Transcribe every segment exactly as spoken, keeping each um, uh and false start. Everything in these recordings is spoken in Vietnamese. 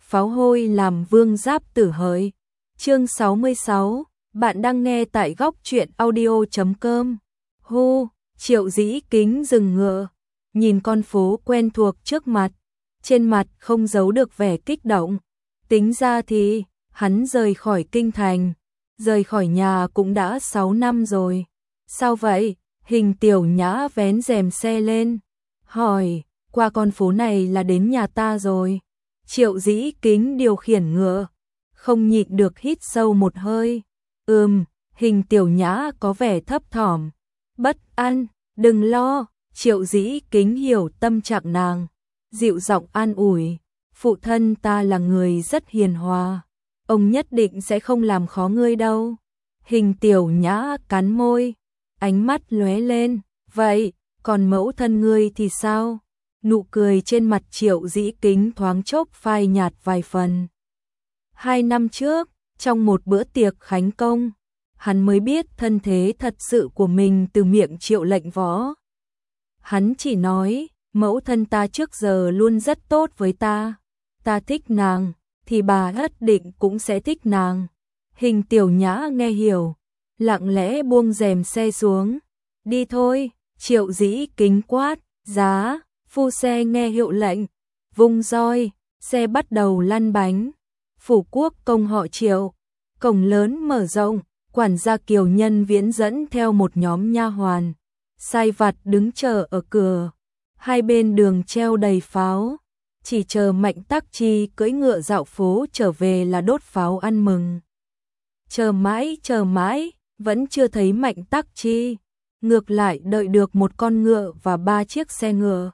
pháo hôi làm vương giáp tử hỡi. Chương sáu mươi sáu, bạn đang nghe tại góc truyện audio chấm com. Hô, Triệu Dĩ Kính dừng ngựa, nhìn con phố quen thuộc trước mặt, trên mặt không giấu được vẻ kích động. Tính ra thì, hắn rời khỏi kinh thành, rời khỏi nhà cũng đã sáu năm rồi. Sao vậy? Hình Tiểu Nhã vén rèm xe lên, hỏi, qua con phố này là đến nhà ta rồi. Triệu Dĩ Kính điều khiển ngựa, không nhịn được hít sâu một hơi. Ừm, Hình Tiểu Nhã có vẻ thấp thỏm, bất an. Đừng lo, Triệu Dĩ Kính hiểu tâm trạng nàng, dịu giọng an ủi, phụ thân ta là người rất hiền hòa, ông nhất định sẽ không làm khó ngươi đâu. Hình Tiểu Nhã cắn môi, ánh mắt lóe lên, vậy, còn mẫu thân ngươi thì sao? Nụ cười trên mặt Triệu Dĩ Kính thoáng chốc phai nhạt vài phần. Hai năm trước, trong một bữa tiệc khánh công, hắn mới biết thân thế thật sự của mình từ miệng Triệu Lệnh Võ. Hắn chỉ nói, mẫu thân ta trước giờ luôn rất tốt với ta, ta thích nàng, thì bà nhất định cũng sẽ thích nàng. Hình Tiểu Nhã nghe hiểu, lặng lẽ buông rèm xe xuống. Đi thôi, Triệu Dĩ Kính quát, giá, phu xe nghe hiệu lệnh, vung roi, xe bắt đầu lăn bánh. Phủ quốc công họ Triệu, cổng lớn mở rộng, quản gia Kiều Nhân Viễn dẫn theo một nhóm nha hoàn, sai vặt đứng chờ ở cửa. Hai bên đường treo đầy pháo, chỉ chờ Mạnh Tắc Chi cưỡi ngựa dạo phố trở về là đốt pháo ăn mừng. Chờ mãi, chờ mãi, vẫn chưa thấy Mạnh Tắc Chi, ngược lại đợi được một con ngựa và ba chiếc xe ngựa.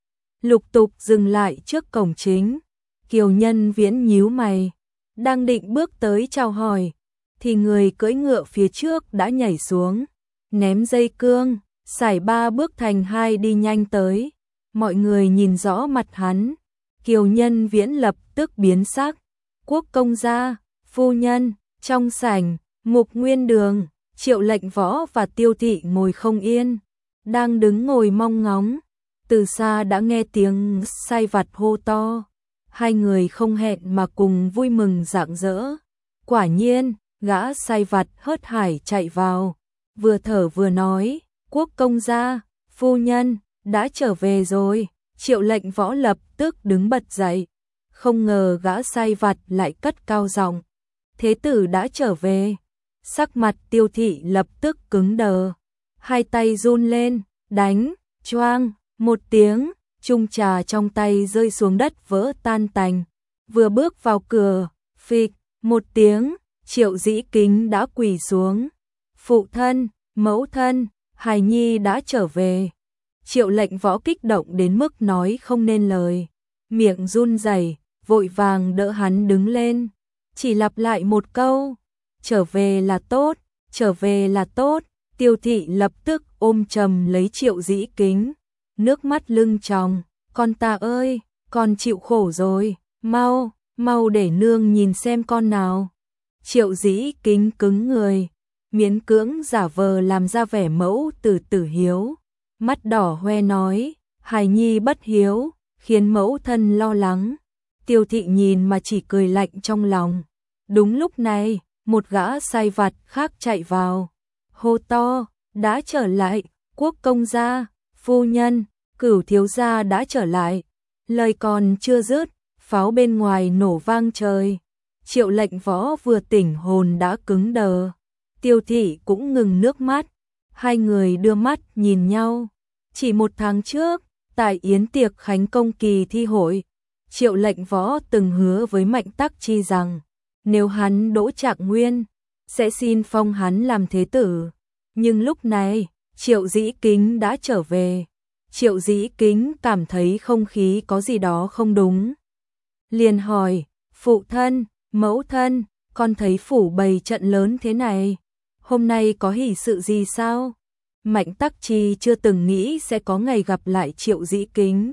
Lục tục dừng lại trước cổng chính. Kiều Nhân Viễn nhíu mày, đang định bước tới chào hỏi, thì người cưỡi ngựa phía trước đã nhảy xuống, ném dây cương, sải ba bước thành hai đi nhanh tới. Mọi người nhìn rõ mặt hắn, Kiều Nhân Viễn lập tức biến sắc. Quốc công gia, phu nhân, trong sảnh, Mục Nguyên Đường, Triệu Lệnh Võ và Tiêu Thị ngồi không yên, đang đứng ngồi mong ngóng. Từ xa đã nghe tiếng sai vặt hô to, hai người không hẹn mà cùng vui mừng rạng rỡ. Quả nhiên, gã sai vặt hớt hải chạy vào, vừa thở vừa nói, quốc công gia, phu nhân, đã trở về rồi. Triệu Lệnh Võ lập tức đứng bật dậy, không ngờ gã sai vặt lại cất cao giọng, thế tử đã trở về. Sắc mặt Tiêu Thị lập tức cứng đờ, hai tay run lên, đánh, choang, một tiếng, chung trà trong tay rơi xuống đất vỡ tan tành. Vừa bước vào cửa, phịch, một tiếng, Triệu Dĩ Kính đã quỳ xuống. Phụ thân, mẫu thân, hài nhi đã trở về. Triệu Lệnh Võ kích động đến mức nói không nên lời, miệng run rẩy, vội vàng đỡ hắn đứng lên, chỉ lặp lại một câu, trở về là tốt, trở về là tốt. Tiêu Thị lập tức ôm chầm lấy Triệu Dĩ Kính, nước mắt lưng tròng, con ta ơi, con chịu khổ rồi, mau, mau để nương nhìn xem con nào. Triệu Dĩ Kính cứng người, miễn cưỡng giả vờ làm ra vẻ mẫu tử tử hiếu, mắt đỏ hoe nói, hài nhi bất hiếu, khiến mẫu thân lo lắng. Tiêu Thị nhìn mà chỉ cười lạnh trong lòng. Đúng lúc này, một gã sai vặt khác chạy vào, hô to, đã trở lại, quốc công gia, phu nhân, Cửu thiếu gia đã trở lại. Lời còn chưa dứt, pháo bên ngoài nổ vang trời. Triệu Lệnh Võ vừa tỉnh hồn đã cứng đờ. Tiêu Thị cũng ngừng nước mắt. Hai người đưa mắt nhìn nhau. Chỉ một tháng trước, tại yến tiệc khánh công kỳ thi hội, Triệu Lệnh Võ từng hứa với Mạnh Tắc Chi rằng, nếu hắn đỗ trạng nguyên, sẽ xin phong hắn làm thế tử. Nhưng lúc này, Triệu Dĩ Kính đã trở về. Triệu Dĩ Kính cảm thấy không khí có gì đó không đúng. Liền hỏi, phụ thân, mẫu thân, con thấy phủ bày trận lớn thế này, hôm nay có hỷ sự gì sao? Mạnh Tắc Chi chưa từng nghĩ sẽ có ngày gặp lại Triệu Dĩ Kính.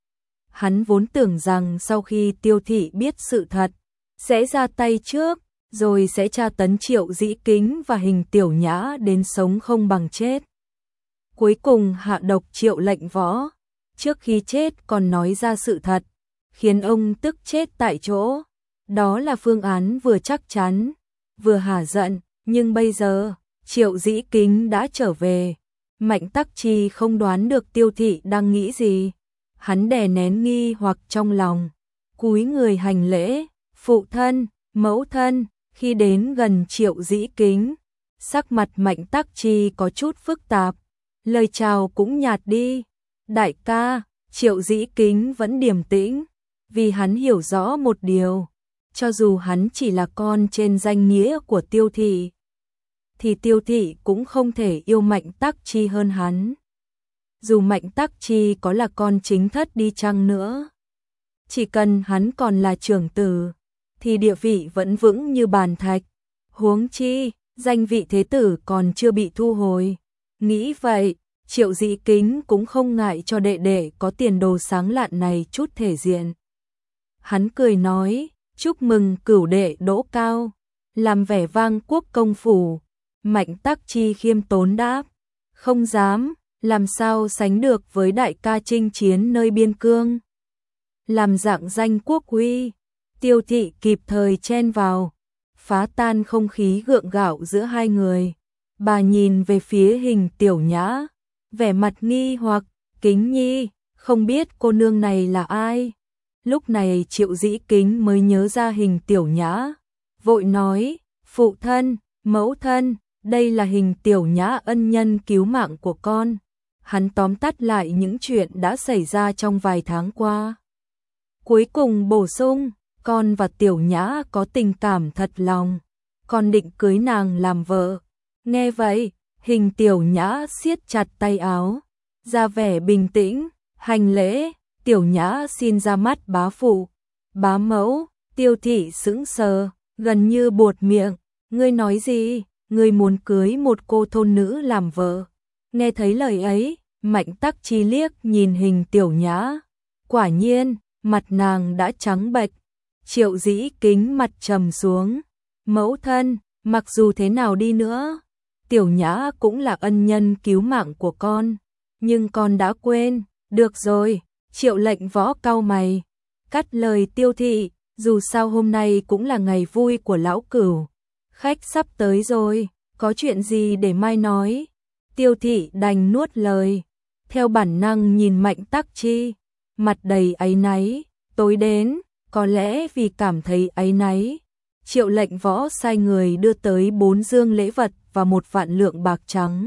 Hắn vốn tưởng rằng sau khi Tiêu Thị biết sự thật, sẽ ra tay trước, rồi sẽ tra tấn Triệu Dĩ Kính và Hình Tiểu Nhã đến sống không bằng chết. Cuối cùng hạ độc Triệu Lệnh Võ, trước khi chết còn nói ra sự thật, khiến ông tức chết tại chỗ. Đó là phương án vừa chắc chắn, vừa hả giận, nhưng bây giờ, Triệu Dĩ Kính đã trở về. Mạnh Tắc Chi không đoán được Tiêu Thị đang nghĩ gì. Hắn đè nén nghi hoặc trong lòng, cúi người hành lễ, phụ thân, mẫu thân. Khi đến gần Triệu Dĩ Kính, sắc mặt Mạnh Tắc Chi có chút phức tạp, lời chào cũng nhạt đi. Đại ca, Triệu Dĩ Kính vẫn điềm tĩnh, vì hắn hiểu rõ một điều, cho dù hắn chỉ là con trên danh nghĩa của Tiêu Thị, thì Tiêu Thị cũng không thể yêu Mạnh Tắc Chi hơn hắn. Dù Mạnh Tắc Chi có là con chính thất đi chăng nữa, chỉ cần hắn còn là trưởng tử, thì địa vị vẫn vững như bàn thạch. Huống chi, danh vị thế tử còn chưa bị thu hồi. Nghĩ vậy, Triệu Dĩ Kính cũng không ngại cho đệ đệ có tiền đồ sáng lạn này chút thể diện. Hắn cười nói, chúc mừng cửu đệ đỗ cao, làm vẻ vang quốc công phủ. Mạnh Tắc Chi khiêm tốn đáp, không dám, làm sao sánh được với đại ca chinh chiến nơi biên cương. Làm dạng danh quốc uy. Tiêu Thị kịp thời chen vào, phá tan không khí gượng gạo giữa hai người. Bà nhìn về phía Hình Tiểu Nhã, vẻ mặt nghi hoặc, Kính nhi, không biết cô nương này là ai. Lúc này Triệu Dĩ Kính mới nhớ ra Hình Tiểu Nhã, vội nói, phụ thân, mẫu thân, đây là Hình Tiểu Nhã ân nhân cứu mạng của con. Hắn tóm tắt lại những chuyện đã xảy ra trong vài tháng qua. Cuối cùng bổ sung, con và Tiểu Nhã có tình cảm thật lòng, con định cưới nàng làm vợ. Nghe vậy, Hình Tiểu Nhã siết chặt tay áo, ra vẻ bình tĩnh, hành lễ, Tiểu Nhã xin ra mắt bá phụ, bá mẫu. Tiêu Thị sững sờ, gần như buột miệng, ngươi nói gì, ngươi muốn cưới một cô thôn nữ làm vợ. Nghe thấy lời ấy, Mạnh Tắc Chi liếc nhìn Hình Tiểu Nhã, quả nhiên, mặt nàng đã trắng bệch. Triệu Dĩ Kính mặt trầm xuống, mẫu thân, mặc dù thế nào đi nữa, Tiểu Nhã cũng là ân nhân cứu mạng của con, nhưng con đã quên. Được rồi, Triệu Lệnh Võ cau mày, cắt lời Tiêu Thị, dù sao hôm nay cũng là ngày vui của lão cửu, khách sắp tới rồi, có chuyện gì để mai nói. Tiêu Thị đành nuốt lời, theo bản năng nhìn Mạnh Tắc Chi, mặt đầy áy náy. Tối đến, có lẽ vì cảm thấy áy náy, Triệu Lệnh Võ sai người đưa tới bốn dương lễ vật và một vạn lượng bạc trắng.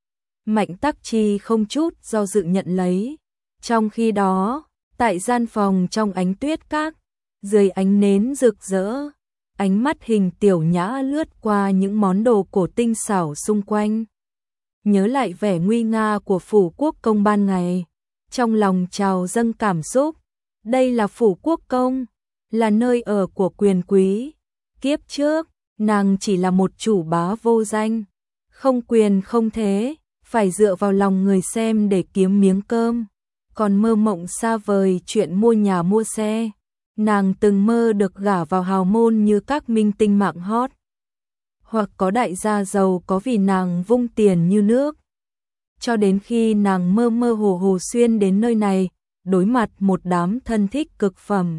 Mạnh Tắc Chi không chút do dự nhận lấy. Trong khi đó, tại gian phòng trong ánh tuyết các, dưới ánh nến rực rỡ, ánh mắt Hình Tiểu Nhã lướt qua những món đồ cổ tinh xảo xung quanh. Nhớ lại vẻ nguy nga của phủ quốc công ban ngày, trong lòng trào dâng cảm xúc. Đây là phủ quốc công, là nơi ở của quyền quý. Kiếp trước, nàng chỉ là một chủ bá vô danh, không quyền không thế, phải dựa vào lòng người xem để kiếm miếng cơm, còn mơ mộng xa vời chuyện mua nhà mua xe. Nàng từng mơ được gả vào hào môn như các minh tinh mạng hot, hoặc có đại gia giàu có vì nàng vung tiền như nước. Cho đến khi nàng mơ mơ hồ hồ xuyên đến nơi này, đối mặt một đám thân thích cực phẩm.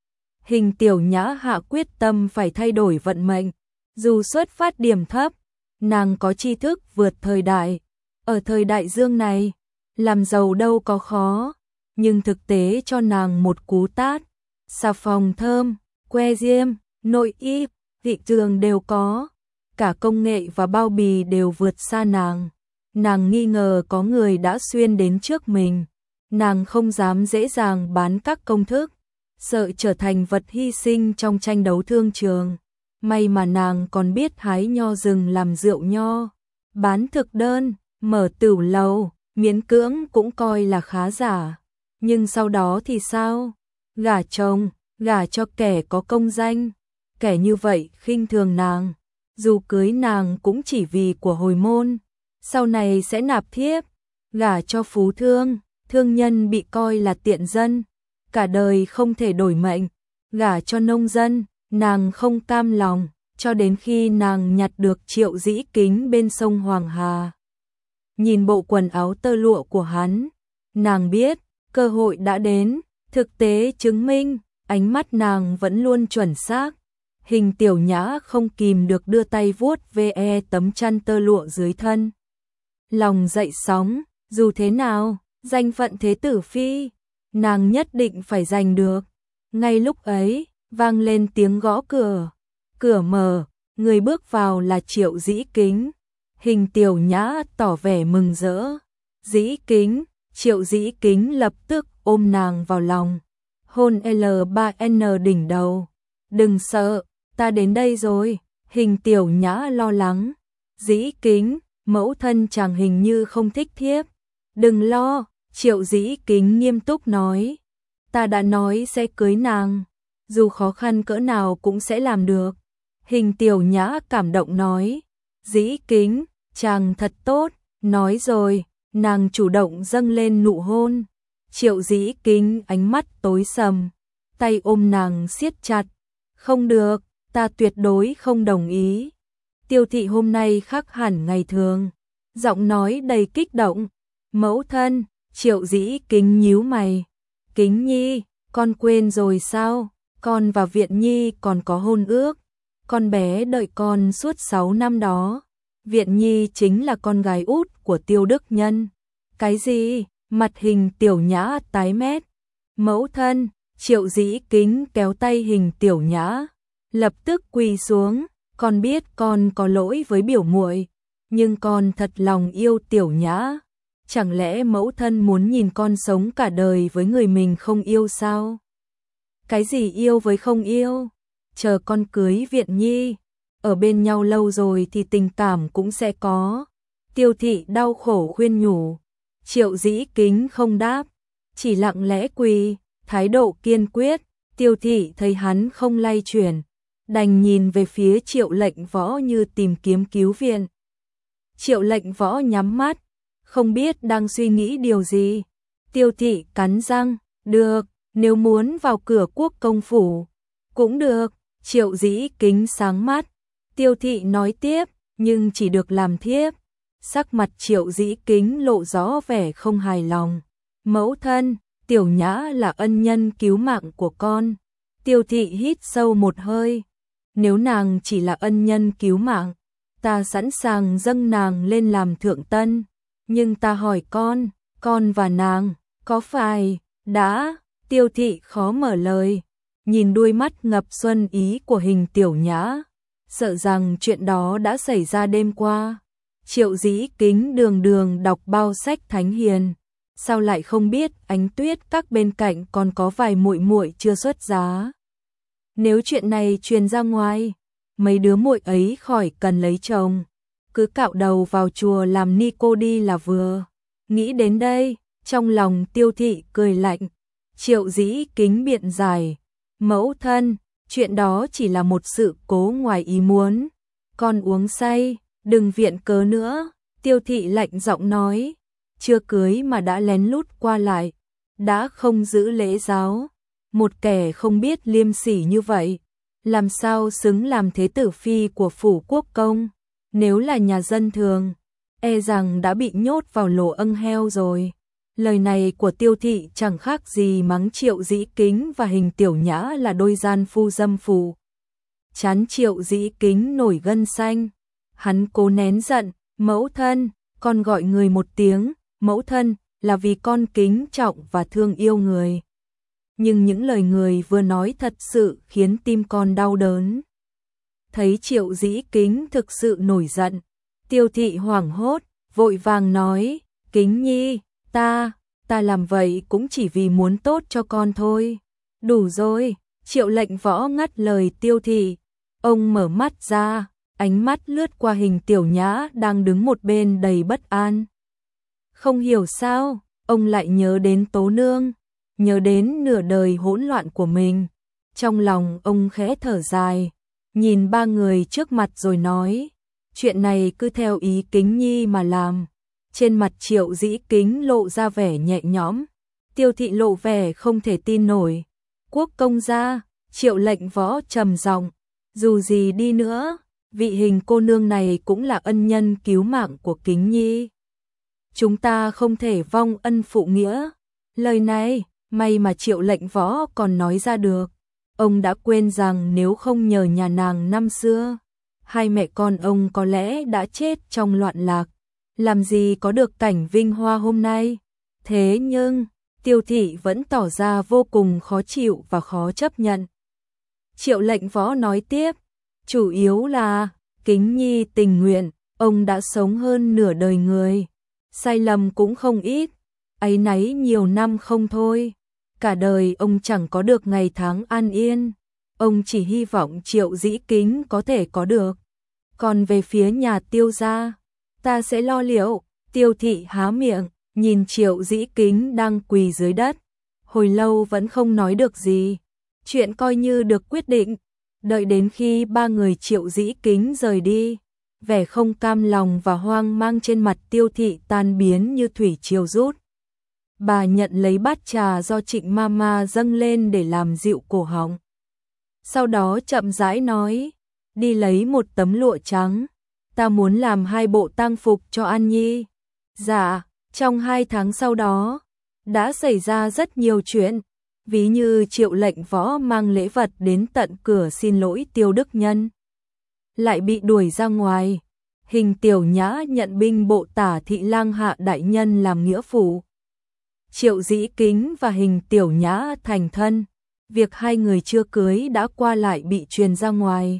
Hình Tiểu Nhã hạ quyết tâm phải thay đổi vận mệnh. Dù xuất phát điểm thấp, nàng có tri thức vượt thời đại. Ở thời đại dương này, làm giàu đâu có khó, nhưng thực tế cho nàng một cú tát. Xà phòng thơm, que diêm, nội y, thị trường đều có. Cả công nghệ và bao bì đều vượt xa nàng. Nàng nghi ngờ có người đã xuyên đến trước mình. Nàng không dám dễ dàng bán các công thức, sợ trở thành vật hy sinh trong tranh đấu thương trường. May mà nàng còn biết hái nho rừng làm rượu nho, bán thực đơn, mở tửu lầu, miễn cưỡng cũng coi là khá giả. Nhưng sau đó thì sao? Gả chồng, gả cho kẻ có công danh, kẻ như vậy khinh thường nàng, dù cưới nàng cũng chỉ vì của hồi môn, sau này sẽ nạp thiếp. Gả cho phú thương, thương nhân bị coi là tiện dân, cả đời không thể đổi mệnh. Gả cho nông dân, nàng không cam lòng, cho đến khi nàng nhặt được Triệu Dĩ Kính bên sông Hoàng Hà. Nhìn bộ quần áo tơ lụa của hắn, nàng biết cơ hội đã đến. Thực tế chứng minh, ánh mắt nàng vẫn luôn chuẩn xác. Hình Tiểu Nhã không kìm được đưa tay vuốt ve tấm chăn tơ lụa dưới thân. Lòng dậy sóng, dù thế nào, danh phận thế tử phi, nàng nhất định phải giành được. Ngay lúc ấy, vang lên tiếng gõ cửa. Cửa mở, người bước vào là Triệu Dĩ Kính. Hình Tiểu Nhã tỏ vẻ mừng rỡ. Dĩ Kính, Triệu Dĩ Kính lập tức ôm nàng vào lòng. Hôn L ba N đỉnh đầu. Đừng sợ, ta đến đây rồi. Hình Tiểu Nhã lo lắng. Dĩ Kính, mẫu thân chàng hình như không thích thiếp. Đừng lo, Triệu Dĩ Kính nghiêm túc nói. Ta đã nói sẽ cưới nàng, dù khó khăn cỡ nào cũng sẽ làm được. Hình Tiểu Nhã cảm động nói. Dĩ Kính, chàng thật tốt. Nói rồi, nàng chủ động dâng lên nụ hôn. Triệu Dĩ Kính ánh mắt tối sầm, tay ôm nàng siết chặt. Không được, ta tuyệt đối không đồng ý. Tiêu thị hôm nay khác hẳn ngày thường, giọng nói đầy kích động. Mẫu thân, Triệu Dĩ Kính nhíu mày. Kính Nhi, con quên rồi sao? Con và Viện Nhi còn có hôn ước. Con bé đợi con suốt sáu năm đó. Viện Nhi chính là con gái út của Tiêu Đức Nhân. Cái gì? Mặt Hình Tiểu Nhã tái mét. Mẫu thân, Triệu Dĩ Kính kéo tay Hình Tiểu Nhã, lập tức quỳ xuống. Con biết con có lỗi với biểu muội, nhưng con thật lòng yêu Tiểu Nhã. Chẳng lẽ mẫu thân muốn nhìn con sống cả đời với người mình không yêu sao? Cái gì yêu với không yêu? Chờ con cưới Viện Nhi, ở bên nhau lâu rồi thì tình cảm cũng sẽ có. Tiêu thị đau khổ khuyên nhủ. Triệu Dĩ Kính không đáp, chỉ lặng lẽ quỳ, thái độ kiên quyết. Tiêu thị thấy hắn không lay chuyển, đành nhìn về phía Triệu Lệnh Võ như tìm kiếm cứu viện. Triệu Lệnh Võ nhắm mắt, không biết đang suy nghĩ điều gì. Tiêu thị cắn răng, được, nếu muốn vào cửa Quốc công phủ, cũng được. Triệu Dĩ Kính sáng mắt. Tiêu thị nói tiếp, nhưng chỉ được làm thiếp. Sắc mặt Triệu Dĩ Kính lộ rõ vẻ không hài lòng. Mẫu thân, Tiểu Nhã là ân nhân cứu mạng của con. Tiêu thị hít sâu một hơi. Nếu nàng chỉ là ân nhân cứu mạng, ta sẵn sàng dâng nàng lên làm thượng tân. Nhưng ta hỏi con, con và nàng, có phải, đã, Tiêu thị khó mở lời, nhìn đuôi mắt ngập xuân ý của Hình Tiểu Nhã, sợ rằng chuyện đó đã xảy ra đêm qua. Triệu Dĩ Kính đường đường đọc bao sách thánh hiền, sao lại không biết Ánh Tuyết các bên cạnh còn có vài muội muội chưa xuất giá. Nếu chuyện này truyền ra ngoài, mấy đứa muội ấy khỏi cần lấy chồng, cứ cạo đầu vào chùa làm ni cô đi là vừa. Nghĩ đến đây, trong lòng Tiêu thị cười lạnh. Triệu Dĩ Kính biện giải, mẫu thân, chuyện đó chỉ là một sự cố ngoài ý muốn. Con uống say, đừng viện cớ nữa. Tiêu thị lạnh giọng nói, chưa cưới mà đã lén lút qua lại, đã không giữ lễ giáo. Một kẻ không biết liêm sỉ như vậy, làm sao xứng làm thế tử phi của phủ quốc công? Nếu là nhà dân thường, e rằng đã bị nhốt vào lỗ âng heo rồi. Lời này của Tiêu thị chẳng khác gì mắng Triệu Dĩ Kính và Hình Tiểu Nhã là đôi gian phu dâm phụ. Chán Triệu Dĩ Kính nổi gân xanh, hắn cố nén giận. Mẫu thân, con gọi người một tiếng mẫu thân là vì con kính trọng và thương yêu người. Nhưng những lời người vừa nói thật sự khiến tim con đau đớn. Thấy Triệu Dĩ Kính thực sự nổi giận, Tiêu thị hoảng hốt, vội vàng nói, Kính Nhi, ta, ta làm vậy cũng chỉ vì muốn tốt cho con thôi. Đủ rồi. Triệu Lệnh Võ ngắt lời Tiêu thị. Ông mở mắt ra, ánh mắt lướt qua Hình Tiểu Nhã đang đứng một bên đầy bất an. Không hiểu sao, ông lại nhớ đến Tố Nương, nhớ đến nửa đời hỗn loạn của mình. Trong lòng ông khẽ thở dài, nhìn ba người trước mặt rồi nói, chuyện này cứ theo ý Kính Nhi mà làm. Trên mặt Triệu Dĩ Kính lộ ra vẻ nhẹ nhõm, Tiêu thị lộ vẻ không thể tin nổi. Quốc công gia, Triệu Lệnh Võ trầm giọng, dù gì đi nữa, vị Hình cô nương này cũng là ân nhân cứu mạng của Kính Nhi. Chúng ta không thể vong ân phụ nghĩa. Lời này, may mà Triệu Lệnh Võ còn nói ra được. Ông đã quên rằng nếu không nhờ nhà nàng năm xưa, hai mẹ con ông có lẽ đã chết trong loạn lạc, làm gì có được cảnh vinh hoa hôm nay. Thế nhưng, Tiêu Thị vẫn tỏ ra vô cùng khó chịu và khó chấp nhận. Triệu Lệnh Võ nói tiếp, chủ yếu là, Kính Nhi tình nguyện, ông đã sống hơn nửa đời người. Sai lầm cũng không ít, áy náy nhiều năm không thôi. Cả đời ông chẳng có được ngày tháng an yên. Ông chỉ hy vọng Triệu Dĩ Kính có thể có được. Còn về phía nhà Tiêu gia, ta sẽ lo liệu. Tiêu Thị há miệng, nhìn Triệu Dĩ Kính đang quỳ dưới đất. Hồi lâu vẫn không nói được gì. Chuyện coi như được quyết định. Đợi đến khi ba người Triệu Dĩ Kính rời đi, vẻ không cam lòng và hoang mang trên mặt Tiêu Thị tan biến như thủy triều rút. Bà nhận lấy bát trà do Trịnh Mama dâng lên để làm dịu cổ họng. Sau đó chậm rãi nói, đi lấy một tấm lụa trắng, ta muốn làm hai bộ tang phục cho An Nhi. Dạ, trong hai tháng sau đó, đã xảy ra rất nhiều chuyện, ví như Triệu Lệnh Võ mang lễ vật đến tận cửa xin lỗi Tiêu Đức Nhân, lại bị đuổi ra ngoài. Hình Tiểu Nhã nhận binh bộ tả thị lang hạ đại nhân làm nghĩa phụ. Triệu Dĩ Kính và Hình Tiểu Nhã thành thân, việc hai người chưa cưới đã qua lại bị truyền ra ngoài,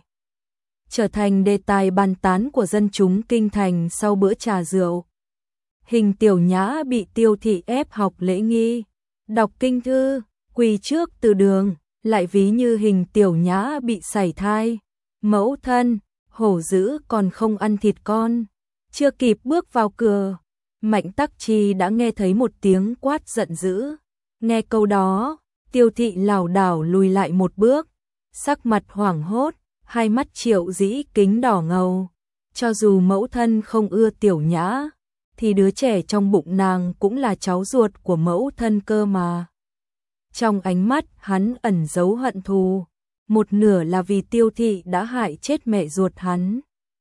trở thành đề tài bàn tán của dân chúng kinh thành sau bữa trà rượu. Hình Tiểu Nhã bị Tiêu Thị ép học lễ nghi, đọc kinh thư, quỳ trước từ đường, lại ví như Hình Tiểu Nhã bị sảy thai. Mẫu thân, hổ dữ còn không ăn thịt con. Chưa kịp bước vào cửa, Mạnh Tắc Chi đã nghe thấy một tiếng quát giận dữ. Nghe câu đó, Tiêu Thị lảo đảo lùi lại một bước, sắc mặt hoảng hốt, hai mắt Triệu Dĩ Kính đỏ ngầu. Cho dù mẫu thân không ưa Tiểu Nhã, thì đứa trẻ trong bụng nàng cũng là cháu ruột của mẫu thân cơ mà. Trong ánh mắt hắn ẩn giấu hận thù, một nửa là vì Tiêu Thị đã hại chết mẹ ruột hắn,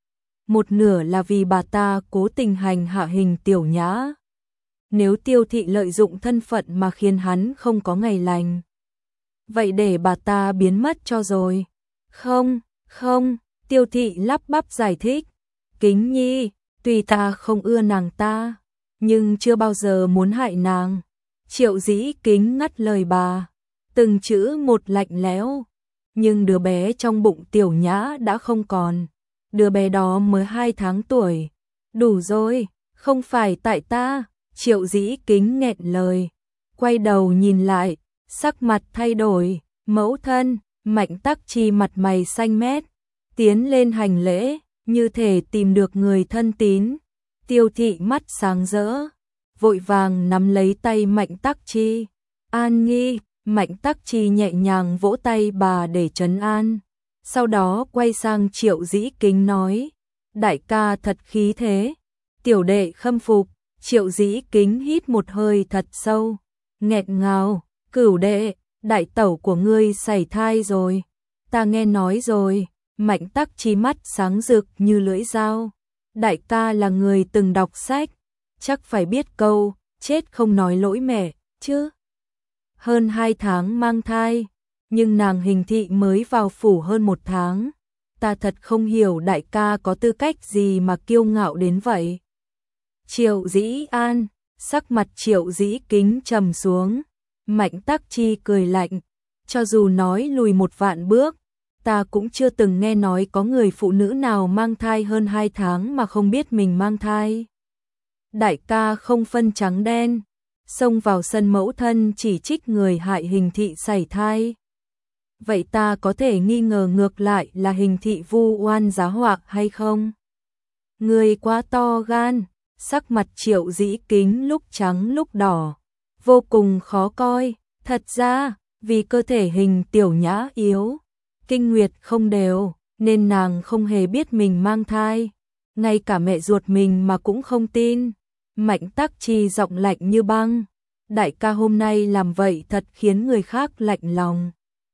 một nửa là vì bà ta cố tình hành hạ Hình Tiểu Nhã. Nếu Tiêu Thị lợi dụng thân phận mà khiến hắn không có ngày lành, vậy để bà ta biến mất cho rồi. Không, không, Tiêu Thị lắp bắp giải thích, Kính Nhi, tuy ta không ưa nàng ta, nhưng chưa bao giờ muốn hại nàng. Triệu Dĩ Kính ngắt lời bà, từng chữ một lạnh lẽo. Nhưng đứa bé trong bụng Tiểu Nhã đã không còn, đứa bé đó mới hai tháng tuổi. Đủ rồi, không phải tại ta. Triệu Dĩ Kính nghẹn lời, quay đầu nhìn lại, sắc mặt thay đổi. Mẫu thân, Mạnh Tắc Chi mặt mày xanh mét, tiến lên hành lễ, như thể tìm được người thân tín. Tiêu Thị mắt sáng rỡ, vội vàng nắm lấy tay Mạnh Tắc Chi. An Nhi. Mạnh Tắc Chi nhẹ nhàng vỗ tay bà để trấn an. Sau đó quay sang Triệu Dĩ Kính nói, đại ca thật khí thế. Tiểu đệ khâm phục. Triệu Dĩ Kính hít một hơi thật sâu, nghẹn ngào, cửu đệ, đại tẩu của ngươi sảy thai rồi. Ta nghe nói rồi. Mạnh Tắc Chi mắt sáng rực như lưỡi dao. Đại ca là người từng đọc sách, chắc phải biết câu, chết không nói lỗi mẹ, chứ. Hơn hai tháng mang thai, nhưng nàng Hình Thị mới vào phủ hơn một tháng. Ta thật không hiểu đại ca có tư cách gì mà kiêu ngạo đến vậy. Triệu Dĩ An, sắc mặt Triệu Dĩ Kính trầm xuống. Mạnh Tắc Chi cười lạnh, cho dù nói lùi một vạn bước, ta cũng chưa từng nghe nói có người phụ nữ nào mang thai hơn hai tháng mà không biết mình mang thai. Đại ca không phân trắng đen, xông vào sân mẫu thân chỉ trích người hại Hình Thị sảy thai. Vậy ta có thể nghi ngờ ngược lại là Hình Thị vu oan giá họa hay không? Người quá to gan. Sắc mặt Triệu Dĩ Kính lúc trắng lúc đỏ, vô cùng khó coi. Thật ra, vì cơ thể Hình Tiểu Nhã yếu, kinh nguyệt không đều, nên nàng không hề biết mình mang thai. Ngay cả mẹ ruột mình mà cũng không tin. Mạnh Tắc Chi giọng lạnh như băng, đại ca hôm nay làm vậy thật khiến người khác lạnh lòng.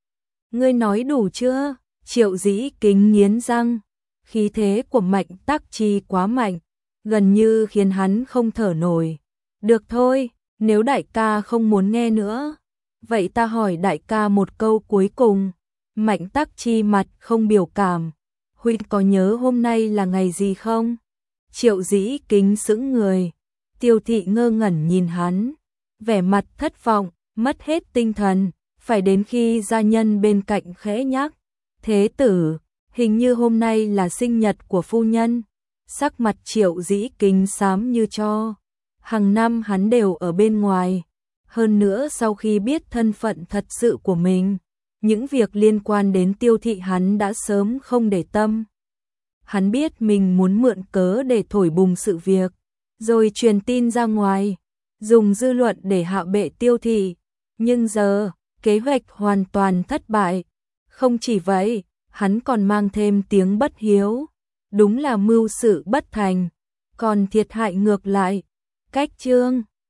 Ngươi nói đủ chưa? Triệu Dĩ Kính nghiến răng, khí thế của Mạnh Tắc Chi quá mạnh, gần như khiến hắn không thở nổi. Được thôi, nếu đại ca không muốn nghe nữa, vậy ta hỏi đại ca một câu cuối cùng, Mạnh Tắc Chi mặt không biểu cảm. Huynh có nhớ hôm nay là ngày gì không? Triệu Dĩ Kính sững người. Tiêu Thị ngơ ngẩn nhìn hắn, vẻ mặt thất vọng, mất hết tinh thần, phải đến khi gia nhân bên cạnh khẽ nhắc. Thế tử, hình như hôm nay là sinh nhật của phu nhân. Sắc mặt Triệu Dĩ Kính xám như tro. Hàng năm hắn đều ở bên ngoài. Hơn nữa sau khi biết thân phận thật sự của mình, những việc liên quan đến Tiêu Thị hắn đã sớm không để tâm. Hắn biết mình muốn mượn cớ để thổi bùng sự việc, rồi truyền tin ra ngoài, dùng dư luận để hạ bệ Tiêu Thị. Nhưng giờ, kế hoạch hoàn toàn thất bại. Không chỉ vậy, hắn còn mang thêm tiếng bất hiếu. Đúng là mưu sự bất thành, còn thiệt hại ngược lại. Cách chương